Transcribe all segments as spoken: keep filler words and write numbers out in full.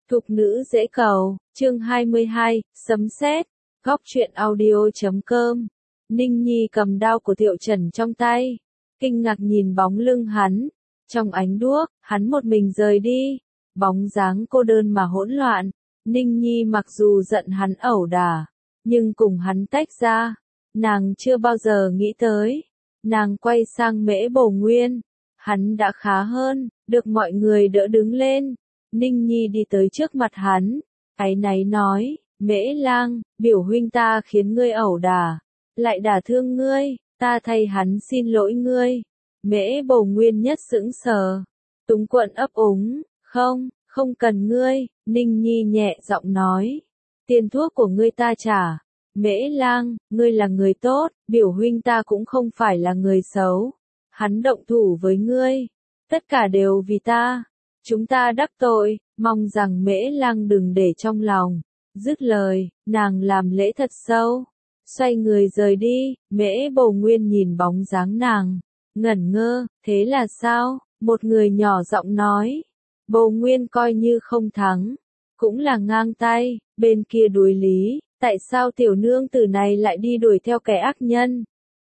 Thục nữ dễ cầu, chương hai mươi hai, sấm sét, góc truyện audio chấm com. Ninh Nhi cầm đao của Thiệu Trần trong tay, kinh ngạc nhìn bóng lưng hắn. Trong ánh đuốc, hắn một mình rời đi, bóng dáng cô đơn mà hỗn loạn. Ninh Nhi mặc dù giận hắn ẩu đả, nhưng cùng hắn tách ra, nàng chưa bao giờ nghĩ tới. Nàng quay sang Mễ Bồ Nguyên, hắn đã khá hơn, được mọi người đỡ đứng lên. Ninh Nhi đi tới trước mặt hắn, áy náy nói, Mễ Lang, biểu huynh ta khiến ngươi ẩu đả, lại đả thương ngươi, ta thay hắn xin lỗi ngươi. Mễ Bồ Nguyên nhất sững sờ, túng quẫn ấp úng, không, không cần ngươi. Ninh Nhi nhẹ giọng nói, tiền thuốc của ngươi ta trả. Mễ Lang, ngươi là người tốt, biểu huynh ta cũng không phải là người xấu. Hắn động thủ với ngươi, tất cả đều vì ta. Chúng ta đắc tội, mong rằng Mễ Lang đừng để trong lòng. Dứt lời, nàng làm lễ thật sâu, xoay người rời đi. Mễ Bồ Nguyên nhìn bóng dáng nàng, ngẩn ngơ, thế là sao? Một người nhỏ giọng nói, Bồ Nguyên coi như không thắng, cũng là ngang tay, bên kia đuổi lý, tại sao tiểu nương tử này lại đi đuổi theo kẻ ác nhân?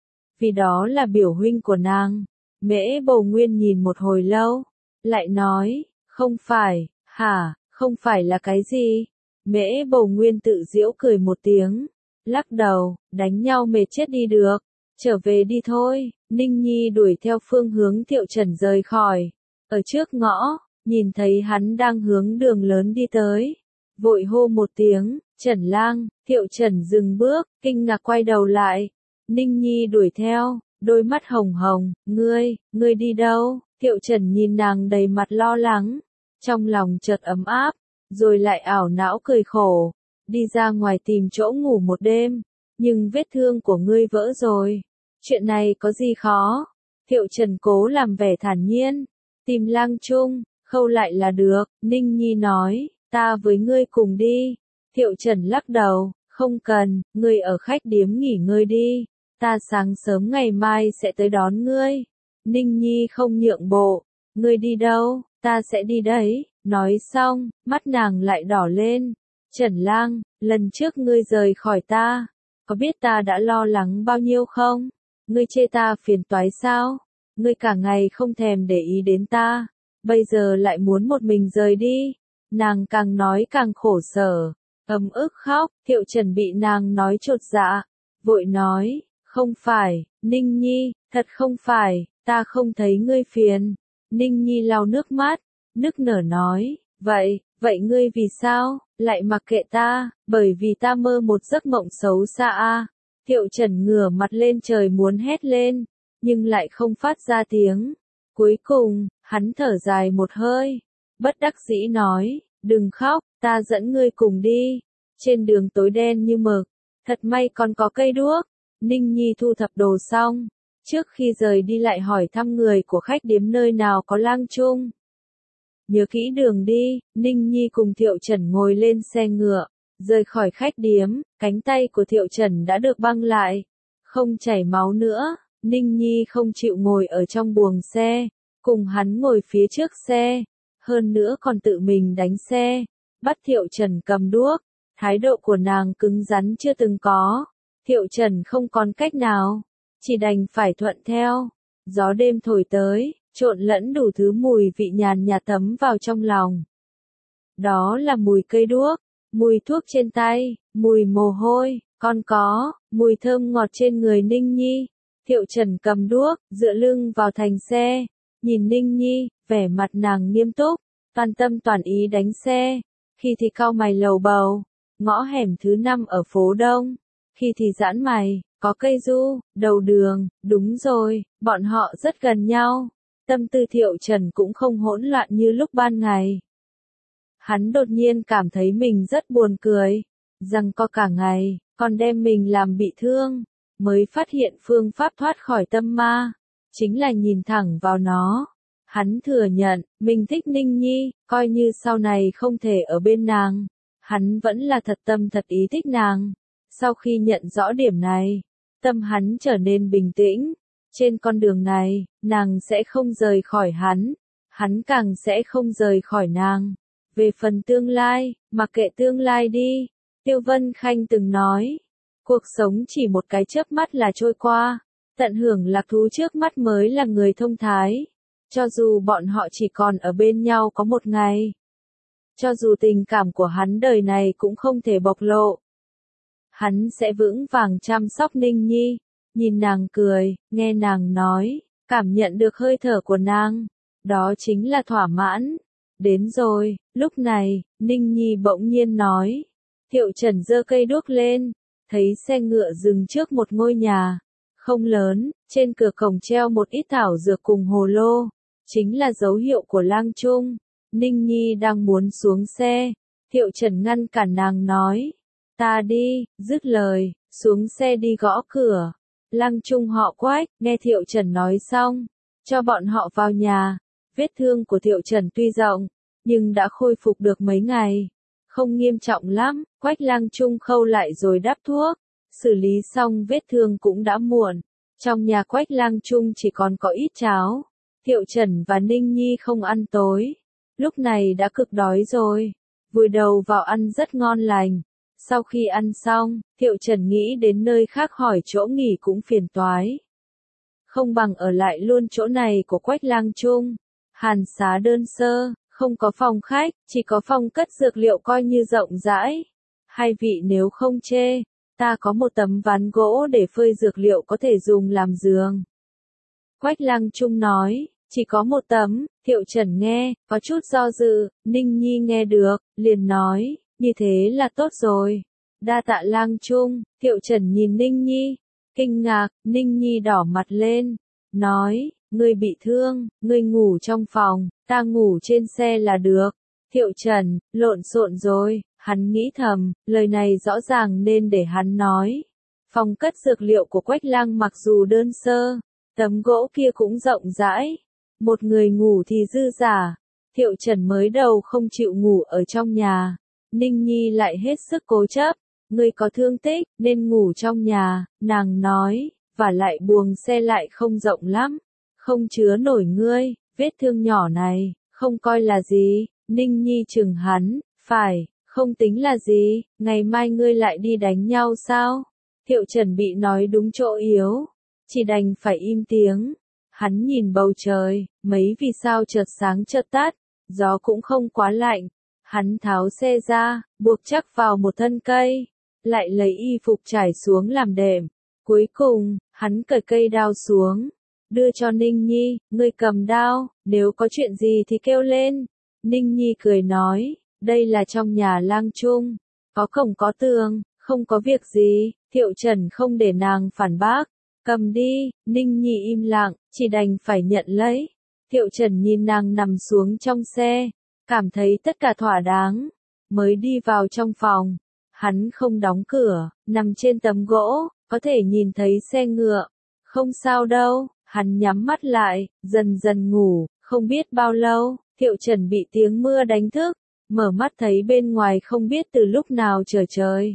Vì đó là biểu huynh của nàng. Mễ Bồ Nguyên nhìn một hồi lâu, lại nói, không phải, hả, không phải là cái gì? Mễ Bồ Nguyên tự giễu cười một tiếng, lắc đầu, đánh nhau mệt chết đi được, trở về đi thôi. Ninh Nhi đuổi theo phương hướng Thiệu Trần rời khỏi, ở trước ngõ, nhìn thấy hắn đang hướng đường lớn đi tới, vội hô một tiếng, Trần Lang. Thiệu Trần dừng bước, kinh ngạc quay đầu lại. Ninh Nhi đuổi theo, đôi mắt hồng hồng, ngươi, ngươi đi đâu? Thiệu Trần nhìn nàng đầy mặt lo lắng, trong lòng chợt ấm áp, rồi lại ảo não cười khổ, đi ra ngoài tìm chỗ ngủ một đêm, nhưng vết thương của ngươi vỡ rồi, chuyện này có gì khó? Thiệu Trần cố làm vẻ thản nhiên, tìm Lang Trung, khâu lại là được. Ninh Nhi nói, ta với ngươi cùng đi. Thiệu Trần lắc đầu, không cần, ngươi ở khách điếm nghỉ ngơi đi, ta sáng sớm ngày mai sẽ tới đón ngươi. Ninh Nhi không nhượng bộ, ngươi đi đâu, ta sẽ đi đấy. Nói xong, mắt nàng lại đỏ lên. Trần Lang, lần trước ngươi rời khỏi ta, có biết ta đã lo lắng bao nhiêu không? Ngươi chê ta phiền toái sao? Ngươi cả ngày không thèm để ý đến ta, bây giờ lại muốn một mình rời đi. Nàng càng nói càng khổ sở, ấm ức khóc. Thiệu Trần bị nàng nói chột dạ, vội nói, không phải, Ninh Nhi, thật không phải, ta không thấy ngươi phiền. Ninh Nhi lau nước mắt, nức nở nói, vậy, vậy ngươi vì sao, lại mặc kệ ta? Bởi vì ta mơ một giấc mộng xấu xa a. Thiệu Trần ngửa mặt lên trời muốn hét lên, nhưng lại không phát ra tiếng. Cuối cùng, hắn thở dài một hơi, bất đắc dĩ nói, đừng khóc, ta dẫn ngươi cùng đi. Trên đường tối đen như mực, thật may còn có cây đuốc. Ninh Nhi thu thập đồ xong, trước khi rời đi lại hỏi thăm người của khách điếm nơi nào có Lang Trung. Nhớ kỹ đường đi. Ninh Nhi cùng Thiệu Trần ngồi lên xe ngựa, rời khỏi khách điếm. Cánh tay của Thiệu Trần đã được băng lại, không chảy máu nữa. Ninh Nhi không chịu ngồi ở trong buồng xe, cùng hắn ngồi phía trước xe, hơn nữa còn tự mình đánh xe, bắt Thiệu Trần cầm đuốc. Thái độ của nàng cứng rắn chưa từng có. Thiệu Trần không còn cách nào, chỉ đành phải thuận theo. Gió đêm thổi tới, trộn lẫn đủ thứ mùi vị nhàn nhạt thấm vào trong lòng. Đó là mùi cây đuốc, mùi thuốc trên tay, mùi mồ hôi, còn có mùi thơm ngọt trên người Ninh Nhi. Thiệu Trần cầm đuốc, dựa lưng vào thành xe, nhìn Ninh Nhi, vẻ mặt nàng nghiêm túc, toàn tâm toàn ý đánh xe. Khi thì cau mày lầu bầu, ngõ hẻm thứ năm ở phố Đông. Khi thì giãn mày, có cây du, đầu đường, đúng rồi, bọn họ rất gần nhau. Tâm tư Thiệu Trần cũng không hỗn loạn như lúc ban ngày. Hắn đột nhiên cảm thấy mình rất buồn cười, rằng có cả ngày, còn đem mình làm bị thương, mới phát hiện phương pháp thoát khỏi tâm ma, chính là nhìn thẳng vào nó. Hắn thừa nhận, mình thích Ninh Nhi, coi như sau này không thể ở bên nàng, hắn vẫn là thật tâm thật ý thích nàng. Sau khi nhận rõ điểm này, tâm hắn trở nên bình tĩnh. Trên con đường này, nàng sẽ không rời khỏi hắn, hắn càng sẽ không rời khỏi nàng. Về phần tương lai, mặc kệ tương lai đi. Tiêu Vân Khanh từng nói, cuộc sống chỉ một cái chớp mắt là trôi qua, tận hưởng lạc thú trước mắt mới là người thông thái. Cho dù bọn họ chỉ còn ở bên nhau có một ngày, cho dù tình cảm của hắn đời này cũng không thể bộc lộ, hắn sẽ vững vàng chăm sóc Ninh Nhi, nhìn nàng cười, nghe nàng nói, cảm nhận được hơi thở của nàng, đó chính là thỏa mãn. Đến rồi, lúc này, Ninh Nhi bỗng nhiên nói, Thiệu Trần giơ cây đuốc lên, thấy xe ngựa dừng trước một ngôi nhà, không lớn, trên cửa cổng treo một ít thảo dược cùng hồ lô, chính là dấu hiệu của lang trung. Ninh Nhi đang muốn xuống xe, Thiệu Trần ngăn cản nàng nói, ta đi, dứt lời, xuống xe đi gõ cửa. Lang trung họ Quách, nghe Thiệu Trần nói xong, cho bọn họ vào nhà. Vết thương của Thiệu Trần tuy rộng, nhưng đã khôi phục được mấy ngày, không nghiêm trọng lắm. Quách Lang trung khâu lại rồi đắp thuốc, xử lý xong vết thương cũng đã muộn. Trong nhà Quách Lang trung chỉ còn có ít cháo. Thiệu Trần và Ninh Nhi không ăn tối, lúc này đã cực đói rồi, vùi đầu vào ăn rất ngon lành. Sau khi ăn xong, Thiệu Trần nghĩ đến nơi khác hỏi chỗ nghỉ cũng phiền toái. Không bằng ở lại luôn chỗ này của Quách Lang trung. Hàn xá đơn sơ, không có phòng khách, chỉ có phòng cất dược liệu coi như rộng rãi. Hai vị nếu không chê, ta có một tấm ván gỗ để phơi dược liệu có thể dùng làm giường. Quách Lang trung nói, chỉ có một tấm. Thiệu Trần nghe, có chút do dự. Ninh Nhi nghe được, liền nói, như thế là tốt rồi. Đa tạ Lang trung. Thiệu Trần nhìn Ninh Nhi, kinh ngạc. Ninh Nhi đỏ mặt lên, nói, ngươi bị thương, ngươi ngủ trong phòng, ta ngủ trên xe là được. Thiệu Trần, lộn xộn rồi, hắn nghĩ thầm, lời này rõ ràng nên để hắn nói. Phòng cất dược liệu của Quách Lang mặc dù đơn sơ, tấm gỗ kia cũng rộng rãi, một người ngủ thì dư giả. Thiệu Trần mới đầu không chịu ngủ ở trong nhà, Ninh Nhi lại hết sức cố chấp, ngươi có thương tích, nên ngủ trong nhà, nàng nói, và lại buồng xe lại không rộng lắm, không chứa nổi ngươi, vết thương nhỏ này, không coi là gì. Ninh Nhi chừng hắn, phải, không tính là gì, ngày mai ngươi lại đi đánh nhau sao? Thiệu Trần bị nói đúng chỗ yếu, chỉ đành phải im tiếng. Hắn nhìn bầu trời, mấy vì sao chợt sáng chợt tắt, gió cũng không quá lạnh. Hắn tháo xe ra, buộc chắc vào một thân cây, lại lấy y phục trải xuống làm đệm. Cuối cùng, hắn cởi cây đao xuống, đưa cho Ninh Nhi, ngươi cầm đao, nếu có chuyện gì thì kêu lên. Ninh Nhi cười nói, đây là trong nhà Lang trung, có cổng có tường, không có việc gì. Thiệu Trần không để nàng phản bác, cầm đi. Ninh Nhi im lặng, chỉ đành phải nhận lấy. Thiệu Trần nhìn nàng nằm xuống trong xe, cảm thấy tất cả thỏa đáng, mới đi vào trong phòng. Hắn không đóng cửa, nằm trên tấm gỗ, có thể nhìn thấy xe ngựa. Không sao đâu, hắn nhắm mắt lại, dần dần ngủ. Không biết bao lâu, Thiệu Trần bị tiếng mưa đánh thức, mở mắt thấy bên ngoài không biết từ lúc nào trở trời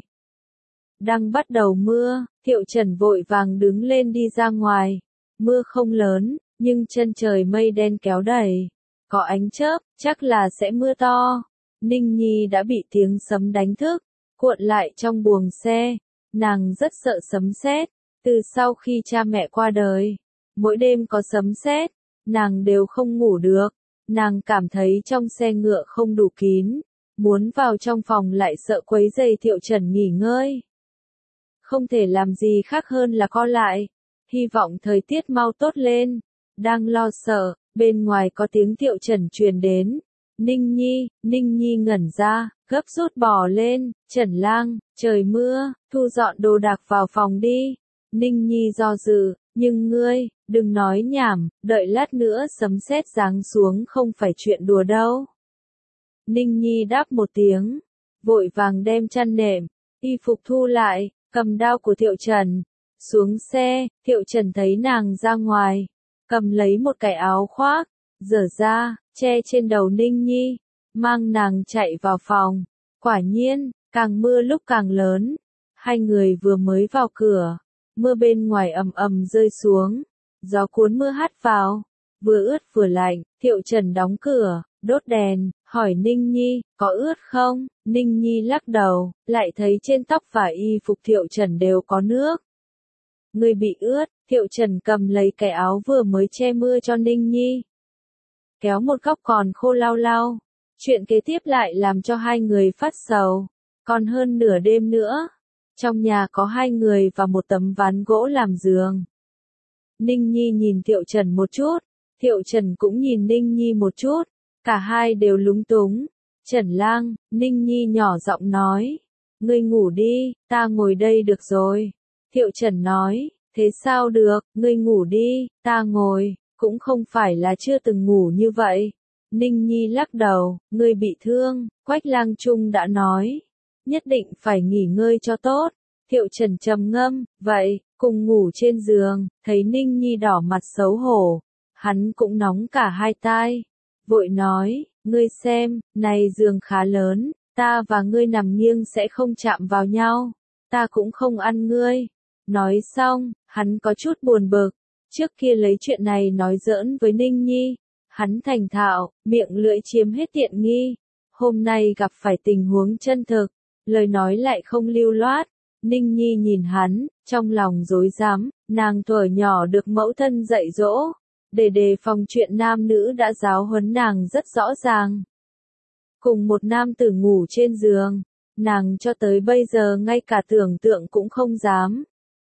đang bắt đầu mưa. Thiệu Trần vội vàng đứng lên đi ra ngoài. Mưa không lớn, nhưng chân trời mây đen kéo đầy, có ánh chớp, chắc là sẽ mưa to. Ninh Nhi đã bị tiếng sấm đánh thức, cuộn lại trong buồng xe. Nàng rất sợ sấm sét, từ sau khi cha mẹ qua đời, mỗi đêm có sấm sét, nàng đều không ngủ được. Nàng cảm thấy trong xe ngựa không đủ kín, muốn vào trong phòng lại sợ quấy rầy Thiệu Trần nghỉ ngơi. Không thể làm gì khác hơn là co lại, hy vọng thời tiết mau tốt lên. Đang lo sợ, bên ngoài có tiếng Thiệu Trần truyền đến. Ninh Nhi, Ninh Nhi ngẩn ra, gấp rút bò lên. Trần Lang, trời mưa, thu dọn đồ đạc vào phòng đi. Ninh Nhi do dự, nhưng ngươi, đừng nói nhảm, đợi lát nữa sấm sét giáng xuống không phải chuyện đùa đâu. Ninh Nhi đáp một tiếng, vội vàng đem chăn nệm, y phục thu lại, cầm đao của Thiệu Trần, xuống xe. Thiệu Trần thấy nàng ra ngoài, cầm lấy một cái áo khoác, dở ra, che trên đầu Ninh Nhi, mang nàng chạy vào phòng. Quả nhiên, càng mưa lúc càng lớn. Hai người vừa mới vào cửa, mưa bên ngoài ầm ầm rơi xuống, gió cuốn mưa hắt vào. vừa ướt vừa lạnh, Thiệu Trần đóng cửa, đốt đèn, hỏi Ninh Nhi, có ướt không? Ninh Nhi lắc đầu, lại thấy trên tóc và y phục Thiệu Trần đều có nước. Người bị ướt, Thiệu Trần cầm lấy cái áo vừa mới che mưa cho Ninh Nhi. Kéo một góc còn khô lau lau. Chuyện kế tiếp lại làm cho hai người phát sầu. Còn hơn nửa đêm nữa. Trong nhà có hai người và một tấm ván gỗ làm giường. Ninh Nhi nhìn Thiệu Trần một chút. Thiệu Trần cũng nhìn Ninh Nhi một chút. Cả hai đều lúng túng. Trần Lang, Ninh Nhi nhỏ giọng nói. Ngươi ngủ đi, ta ngồi đây được rồi. Thiệu Trần nói, thế sao được, ngươi ngủ đi, ta ngồi, cũng không phải là chưa từng ngủ như vậy. Ninh Nhi lắc đầu, ngươi bị thương, Quách Lang Trung đã nói. Nhất định phải nghỉ ngơi cho tốt. Thiệu Trần trầm ngâm, vậy, cùng ngủ trên giường, thấy Ninh Nhi đỏ mặt xấu hổ. Hắn cũng nóng cả hai tai. Vội nói, ngươi xem, này giường khá lớn, ta và ngươi nằm nghiêng sẽ không chạm vào nhau. Ta cũng không ăn ngươi. Nói xong, hắn có chút buồn bực. Trước kia lấy chuyện này nói giỡn với Ninh Nhi. Hắn thành thạo, miệng lưỡi chiếm hết tiện nghi. Hôm nay gặp phải tình huống chân thực. Lời nói lại không lưu loát. Ninh Nhi nhìn hắn, trong lòng rối rắm. Nàng thuở nhỏ được mẫu thân dạy dỗ. Để đề phòng chuyện nam nữ đã giáo huấn nàng rất rõ ràng. Cùng một nam tử ngủ trên giường. Nàng cho tới bây giờ ngay cả tưởng tượng cũng không dám.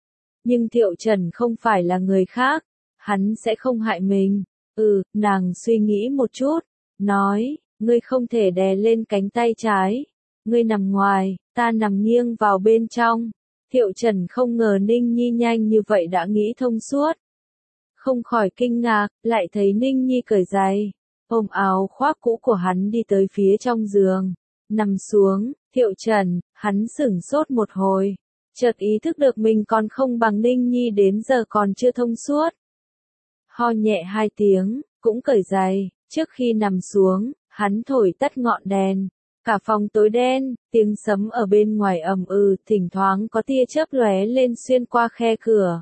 Nhưng Thiệu Trần không phải là người khác, hắn sẽ không hại mình. Ừ, nàng suy nghĩ một chút, nói, ngươi không thể đè lên cánh tay trái. Ngươi nằm ngoài, ta nằm nghiêng vào bên trong. Thiệu Trần không ngờ Ninh Nhi nhanh như vậy đã nghĩ thông suốt. Không khỏi kinh ngạc, lại thấy Ninh Nhi cởi giày, ôm áo khoác cũ của hắn đi tới phía trong giường. Nằm xuống, Thiệu Trần, hắn sửng sốt một hồi. Chợt ý thức được mình còn không bằng Ninh Nhi đến giờ còn chưa thông suốt. Ho nhẹ hai tiếng, cũng cởi giày, trước khi nằm xuống, hắn thổi tắt ngọn đèn. Cả phòng tối đen, tiếng sấm ở bên ngoài ầm ừ, thỉnh thoảng có tia chớp lóe lên xuyên qua khe cửa.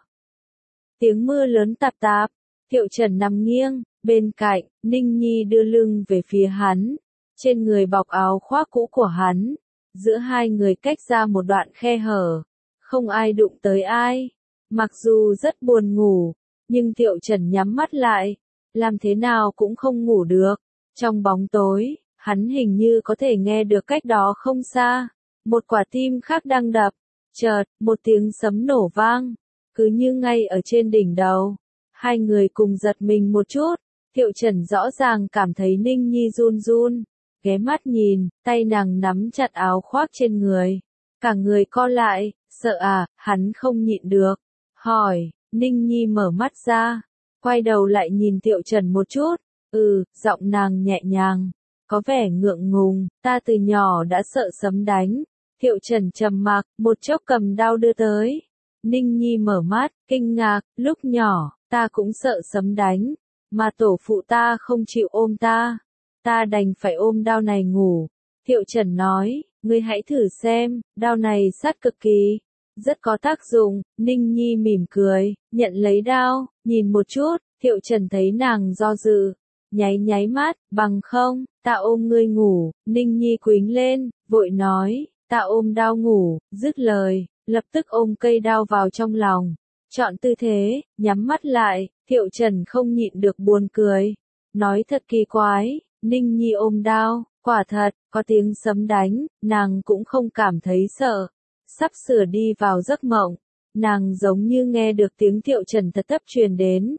Tiếng mưa lớn tạp tạp, Thiệu Trần nằm nghiêng, bên cạnh, Ninh Nhi đưa lưng về phía hắn. Trên người bọc áo khoác cũ của hắn, giữa hai người cách ra một đoạn khe hở. Không ai đụng tới ai. Mặc dù rất buồn ngủ, nhưng Thiệu Trần nhắm mắt lại, làm thế nào cũng không ngủ được. Trong bóng tối, hắn hình như có thể nghe được cách đó không xa. Một quả tim khác đang đập. Chợt, một tiếng sấm nổ vang. Cứ như ngay ở trên đỉnh đầu. Hai người cùng giật mình một chút. Thiệu Trần rõ ràng cảm thấy Ninh Nhi run run. Ghé mắt nhìn, tay nàng nắm chặt áo khoác trên người. Cả người co lại, sợ à, hắn không nhịn được. Hỏi, Ninh Nhi mở mắt ra. Quay đầu lại nhìn Thiệu Trần một chút. Ừ, giọng nàng nhẹ nhàng. Có vẻ ngượng ngùng, ta từ nhỏ đã sợ sấm đánh. Thiệu Trần trầm mặc, một chốc cầm đao đưa tới. Ninh Nhi mở mắt, kinh ngạc, lúc nhỏ, ta cũng sợ sấm đánh. Mà tổ phụ ta không chịu ôm ta. Ta đành phải ôm đao này ngủ. Thiệu Trần nói, ngươi hãy thử xem, đao này sát cực kỳ. Rất có tác dụng. Ninh Nhi mỉm cười, nhận lấy đao, nhìn một chút, Thiệu Trần thấy nàng do dự. Nháy nháy mắt, bằng không, ta ôm ngươi ngủ. Ninh Nhi quýnh lên, vội nói, ta ôm đao ngủ, dứt lời, lập tức ôm cây đao vào trong lòng. Chọn tư thế, nhắm mắt lại, Thiệu Trần không nhịn được buồn cười. Nói thật kỳ quái, Ninh Nhi ôm đao, quả thật, có tiếng sấm đánh, nàng cũng không cảm thấy sợ. Sắp sửa đi vào giấc mộng, nàng giống như nghe được tiếng Thiệu Trần thật thấp truyền đến.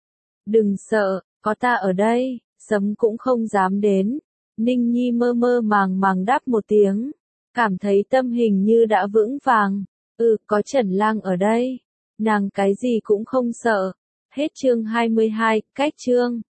Đừng sợ, có ta ở đây, sấm cũng không dám đến. Ninh Nhi mơ mơ màng màng đáp một tiếng, cảm thấy tâm hình như đã vững vàng. Ừ, có Trần Lang ở đây, nàng cái gì cũng không sợ. Hết chương hai mươi hai, cách chương.